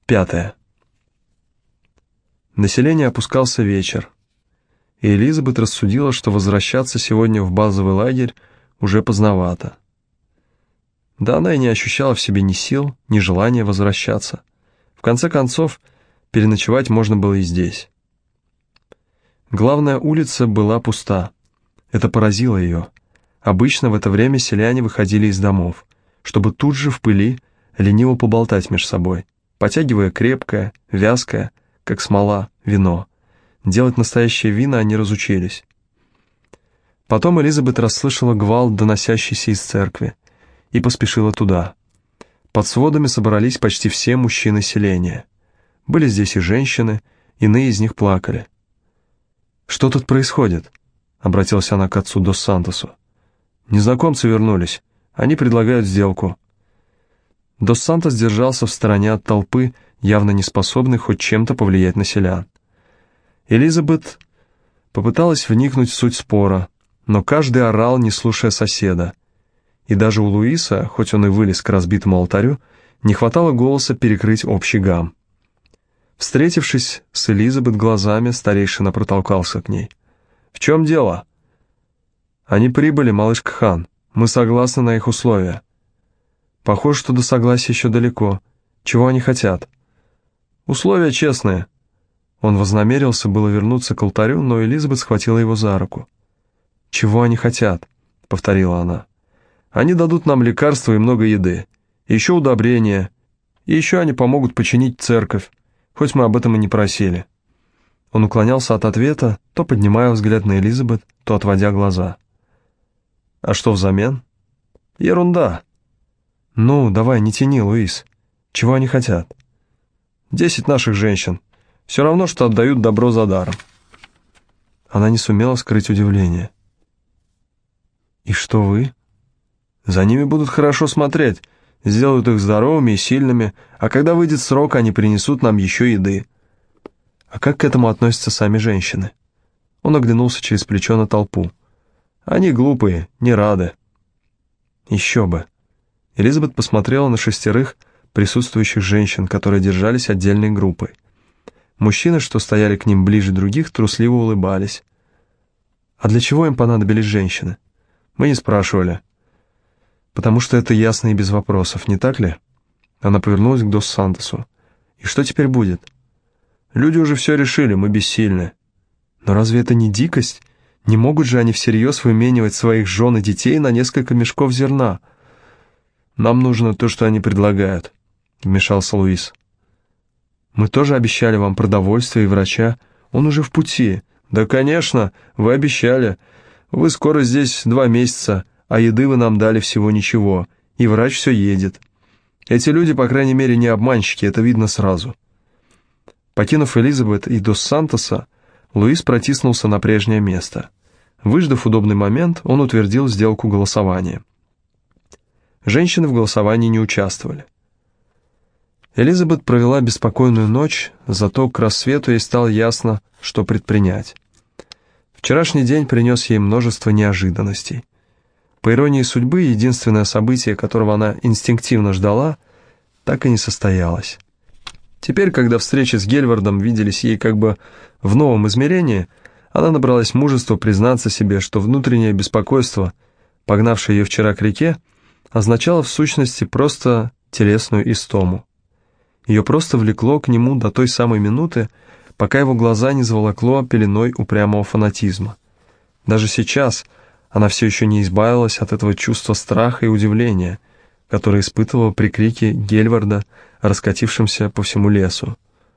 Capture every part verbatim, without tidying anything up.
Пятое. Население опускался вечер, и Элизабет рассудила, что возвращаться сегодня в базовый лагерь уже поздновато. Да она и не ощущала в себе ни сил, ни желания возвращаться. В конце концов, переночевать можно было и здесь. Главная улица была пуста. Это поразило ее. Обычно в это время селяне выходили из домов, чтобы тут же в пыли лениво поболтать между собой, потягивая крепкое, вязкое, как смола, вино. Делать настоящее вино они разучились. Потом Элизабет расслышала гвалт, доносящийся из церкви, и поспешила туда. Под сводами собрались почти все мужчины селения. Были здесь и женщины, иные из них плакали. «Что тут происходит?» — обратилась она к отцу Дос Сантосу. «Незнакомцы вернулись. Они предлагают сделку». Дос Сантос держался в стороне от толпы, явно не способный хоть чем-то повлиять на селян. Элизабет попыталась вникнуть в суть спора, но каждый орал, не слушая соседа. И даже у Луиса, хоть он и вылез к разбитому алтарю, не хватало голоса перекрыть общий гам. Встретившись с Элизабет глазами, старейшина протолкался к ней. «В чем дело?» «Они прибыли, малышка Хан. Мы согласны на их условия». «Похоже, что до согласия еще далеко. Чего они хотят?» «Условия честные». Он вознамерился было вернуться к алтарю, но Элизабет схватила его за руку. «Чего они хотят?» — повторила она. «Они дадут нам лекарства и много еды, и еще удобрения, и еще они помогут починить церковь, хоть мы об этом и не просили». Он уклонялся от ответа, то поднимая взгляд на Элизабет, то отводя глаза. «А что взамен?» «Ерунда». «Ну, давай, не тяни, Луис. Чего они хотят?» «Десять наших женщин. Все равно, что отдают добро за даром». Она не сумела скрыть удивление. «И что вы?» «За ними будут хорошо смотреть, сделают их здоровыми и сильными, а когда выйдет срок, они принесут нам еще еды». «А как к этому относятся сами женщины?» Он оглянулся через плечо на толпу. «Они глупые, не рады». «Еще бы». Элизабет посмотрела на шестерых присутствующих женщин, которые держались отдельной группой. Мужчины, что стояли к ним ближе других, трусливо улыбались. «А для чего им понадобились женщины?» «Мы не спрашивали». «Потому что это ясно и без вопросов, не так ли?» Она повернулась к Дос Сантосу. «И что теперь будет?» «Люди уже все решили, мы бессильны». «Но разве это не дикость? Не могут же они всерьез выменивать своих жен и детей на несколько мешков зерна?» «Нам нужно то, что они предлагают», — вмешался Луис. «Мы тоже обещали вам продовольствие и врача. Он уже в пути». «Да, конечно, вы обещали. Вы скоро здесь два месяца, а еды вы нам дали всего ничего, и врач все едет. Эти люди, по крайней мере, не обманщики, это видно сразу». Покинув Элизабет и Дос Сантоса, Луис протиснулся на прежнее место. Выждав удобный момент, он утвердил сделку голосования. Женщины в голосовании не участвовали. Элизабет провела беспокойную ночь, зато к рассвету ей стало ясно, что предпринять. Вчерашний день принес ей множество неожиданностей. По иронии судьбы, единственное событие, которого она инстинктивно ждала, так и не состоялось. Теперь, когда встречи с Гельвардом виделись ей как бы в новом измерении, она набралась мужества признаться себе, что внутреннее беспокойство, погнавшее ее вчера к реке, означало в сущности просто телесную истому. Ее просто влекло к нему до той самой минуты, пока его глаза не заволокло пеленой упрямого фанатизма. Даже сейчас она все еще не избавилась от этого чувства страха и удивления, которое испытывала при крике Гельварда, раскатившемся по всему лесу.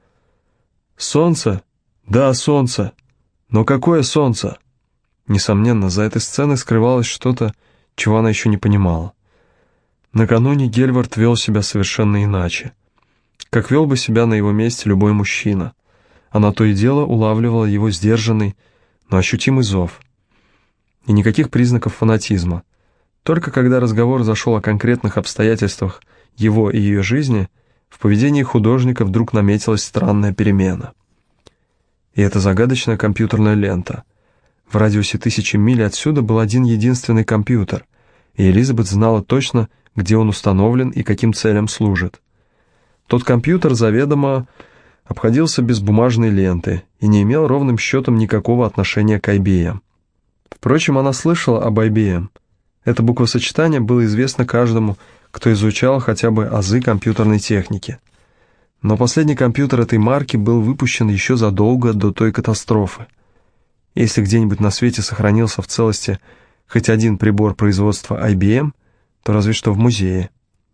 «Солнце? Да, солнце! Но какое солнце?» Несомненно, за этой сценой скрывалось что-то, чего она еще не понимала. Накануне Гельвард вел себя совершенно иначе, как вел бы себя на его месте любой мужчина. Она то и дело улавливала его сдержанный, но ощутимый зов. И никаких признаков фанатизма. Только когда разговор зашел о конкретных обстоятельствах его и ее жизни, в поведении художника вдруг наметилась странная перемена. И эта загадочная компьютерная лента. В радиусе тысячи миль отсюда был один единственный компьютер, и Элизабет знала точно, где он установлен и каким целям служит. Тот компьютер заведомо обходился без бумажной ленты и не имел ровным счетом никакого отношения к ай би эм. Впрочем, она слышала об ай би эм. Это буквосочетание было известно каждому, кто изучал хотя бы азы компьютерной техники. Но последний компьютер этой марки был выпущен еще задолго до той катастрофы. Если где-нибудь на свете сохранился в целости хоть один прибор производства ай би эм, то разве что в музее.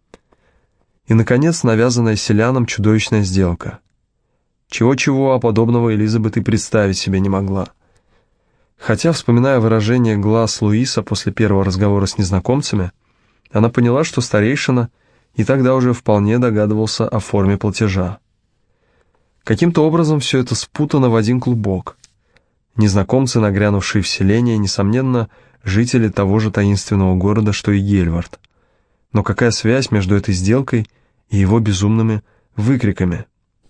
И, наконец, навязанная селянам чудовищная сделка. Чего-чего, а подобного Элизабет и представить себе не могла. Хотя, вспоминая выражение глаз Луиса после первого разговора с незнакомцами, она поняла, что старейшина и тогда уже вполне догадывался о форме платежа. Каким-то образом все это спутано в один клубок. Незнакомцы, нагрянувшие в селение, несомненно, жители того же таинственного города, что и Гельвард. Но какая связь между этой сделкой и его безумными выкриками?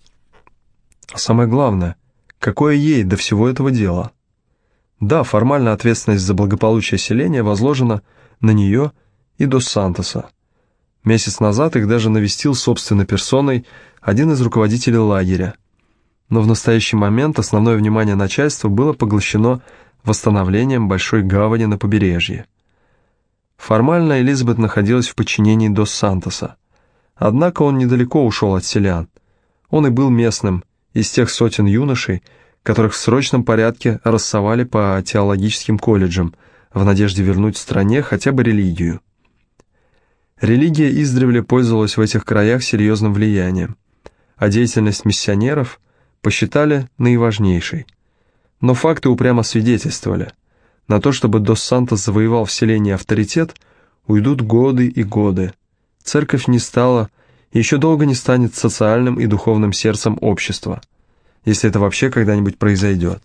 А самое главное, какое ей до всего этого дела? Да, формально ответственность за благополучие селения возложена на нее и Дос Сантоса. Месяц назад их даже навестил собственной персоной один из руководителей лагеря. Но в настоящий момент основное внимание начальства было поглощено восстановлением большой гавани на побережье. Формально Элизабет находилась в подчинении Дос Сантоса. Однако он недалеко ушел от селян. Он и был местным, из тех сотен юношей, которых в срочном порядке рассовали по теологическим колледжам в надежде вернуть стране хотя бы религию. Религия издревле пользовалась в этих краях серьезным влиянием, а деятельность миссионеров посчитали наиважнейшей. Но факты упрямо свидетельствовали. На то, чтобы Дос Сантос завоевал в селении авторитет, уйдут годы и годы. Церковь не стала и еще долго не станет социальным и духовным сердцем общества, если это вообще когда-нибудь произойдет.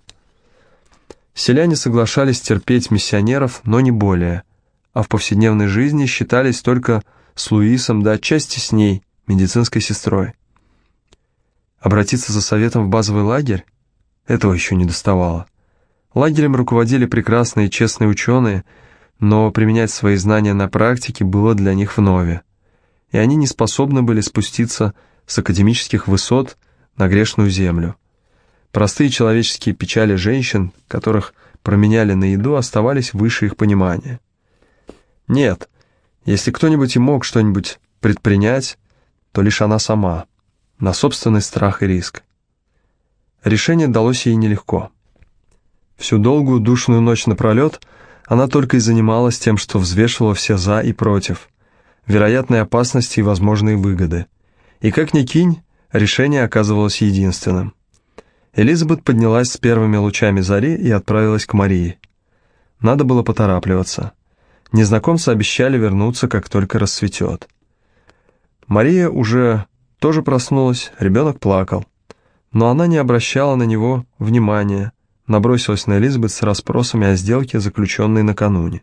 Селяне соглашались терпеть миссионеров, но не более, а в повседневной жизни считались только с Луисом, да отчасти с ней, медицинской сестрой. Обратиться за советом в базовый лагерь? Этого еще не доставало. Лагерем руководили прекрасные и честные ученые, но применять свои знания на практике было для них вновь, и они не способны были спуститься с академических высот на грешную землю. Простые человеческие печали женщин, которых променяли на еду, оставались выше их понимания. Нет, если кто-нибудь и мог что-нибудь предпринять, то лишь она сама, на собственный страх и риск. Решение далось ей нелегко. Всю долгую душную ночь напролет она только и занималась тем, что взвешивала все «за» и «против», вероятные опасности и возможные выгоды. И как ни кинь, решение оказывалось единственным. Элизабет поднялась с первыми лучами зари и отправилась к Марии. Надо было поторапливаться. Незнакомцы обещали вернуться, как только рассветет. Мария уже тоже проснулась, ребенок плакал. Но она не обращала на него внимания, набросилась на Элизабет с расспросами о сделке, заключенной накануне.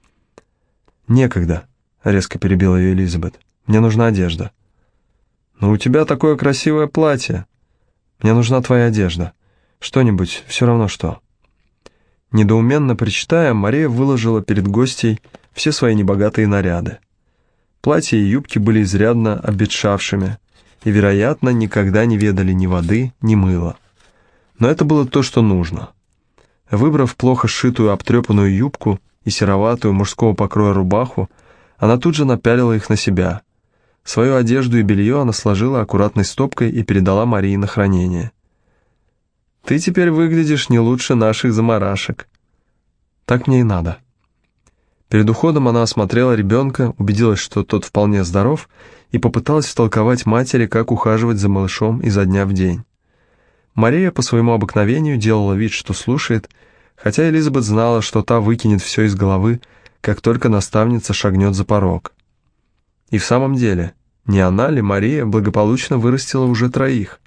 «Некогда», — резко перебила ее Элизабет, — «мне нужна одежда». «Но у тебя такое красивое платье». «Мне нужна твоя одежда. Что-нибудь, все равно что». Недоуменно причитая, Мария выложила перед гостьей все свои небогатые наряды. Платья и юбки были изрядно обветшавшими и, вероятно, никогда не ведали ни воды, ни мыла. Но это было то, что нужно. Выбрав плохо сшитую обтрепанную юбку и сероватую мужского покроя рубаху, она тут же напялила их на себя. Свою одежду и белье она сложила аккуратной стопкой и передала Марии на хранение. «Ты теперь выглядишь не лучше наших заморашек». «Так мне и надо». Перед уходом она осмотрела ребенка, убедилась, что тот вполне здоров, и попыталась втолковать матери, как ухаживать за малышом изо дня в день. Мария по своему обыкновению делала вид, что слушает, хотя Элизабет знала, что та выкинет все из головы, как только наставница шагнет за порог. И в самом деле, не она ли, Мария, благополучно вырастила уже троих?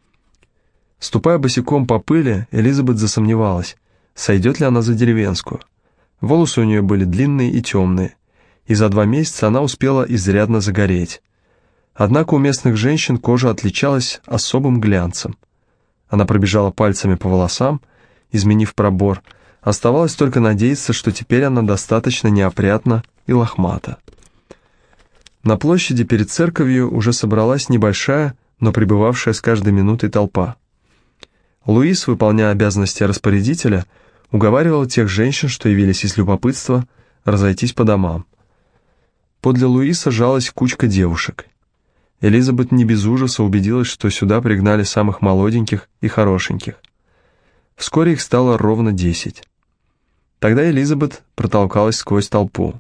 Ступая босиком по пыли, Элизабет засомневалась, сойдет ли она за деревенскую. Волосы у нее были длинные и темные, и за два месяца она успела изрядно загореть. Однако у местных женщин кожа отличалась особым глянцем. Она пробежала пальцами по волосам, изменив пробор. Оставалось только надеяться, что теперь она достаточно неопрятна и лохмата. На площади перед церковью уже собралась небольшая, но прибывавшая с каждой минутой толпа. Луис, выполняя обязанности распорядителя, уговаривал тех женщин, что явились из любопытства, разойтись по домам. Подле Луиса жалась кучка девушек. Элизабет не без ужаса убедилась, что сюда пригнали самых молоденьких и хорошеньких. Вскоре их стало ровно десять. Тогда Элизабет протолкалась сквозь толпу.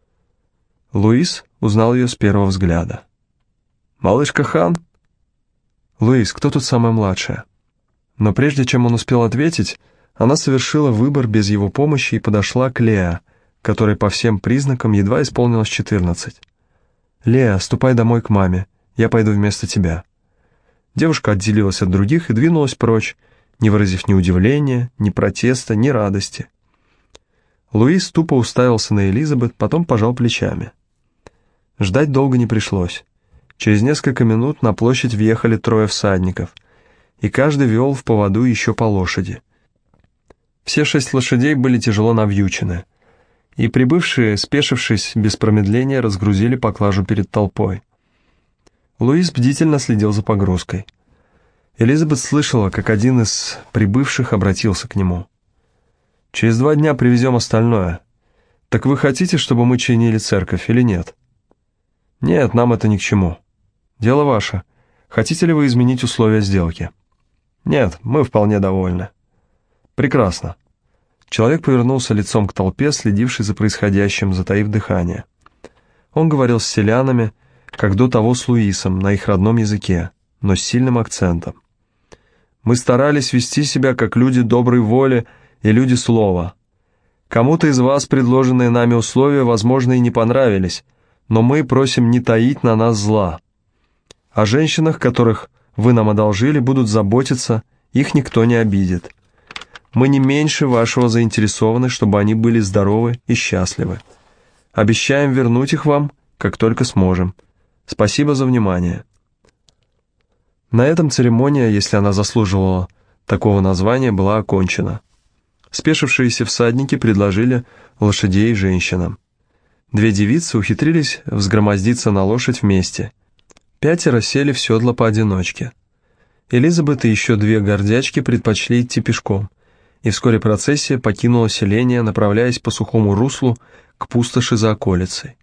Луис узнал ее с первого взгляда. «Малышка Хан?» «Луис, кто тут самая младшая?» Но прежде чем он успел ответить, она совершила выбор без его помощи и подошла к Леа, которой по всем признакам едва исполнилось четырнадцать. «Леа, ступай домой к маме, я пойду вместо тебя». Девушка отделилась от других и двинулась прочь, не выразив ни удивления, ни протеста, ни радости. Луис тупо уставился на Элизабет, потом пожал плечами. Ждать долго не пришлось. Через несколько минут на площадь въехали трое всадников, и каждый вел в поводу еще по лошади. Все шесть лошадей были тяжело навьючены, и прибывшие, спешившись без промедления, разгрузили поклажу перед толпой. Луис бдительно следил за погрузкой. Элизабет слышала, как один из прибывших обратился к нему. «Через два дня привезем остальное. Так вы хотите, чтобы мы чинили церковь или нет?» «Нет, нам это ни к чему. Дело ваше. Хотите ли вы изменить условия сделки?» «Нет, мы вполне довольны». «Прекрасно». Человек повернулся лицом к толпе, следившей за происходящим, затаив дыхание. Он говорил с селянами, как до того с Луисом, на их родном языке, но с сильным акцентом. «Мы старались вести себя как люди доброй воли и люди слова. Кому-то из вас предложенные нами условия, возможно, и не понравились, но мы просим не таить на нас зла. О женщинах, которых вы нам одолжили, будут заботиться, их никто не обидит. Мы не меньше вашего заинтересованы, чтобы они были здоровы и счастливы. Обещаем вернуть их вам, как только сможем. Спасибо за внимание». На этом церемония, если она заслуживала такого названия, была окончена. Спешившиеся всадники предложили лошадей женщинам. Две девицы ухитрились взгромоздиться на лошадь вместе. Пятеро сели в седло поодиночке. Элизабет и еще две гордячки предпочли идти пешком, и вскоре процессия покинула селение, направляясь по сухому руслу к пустоши за околицей.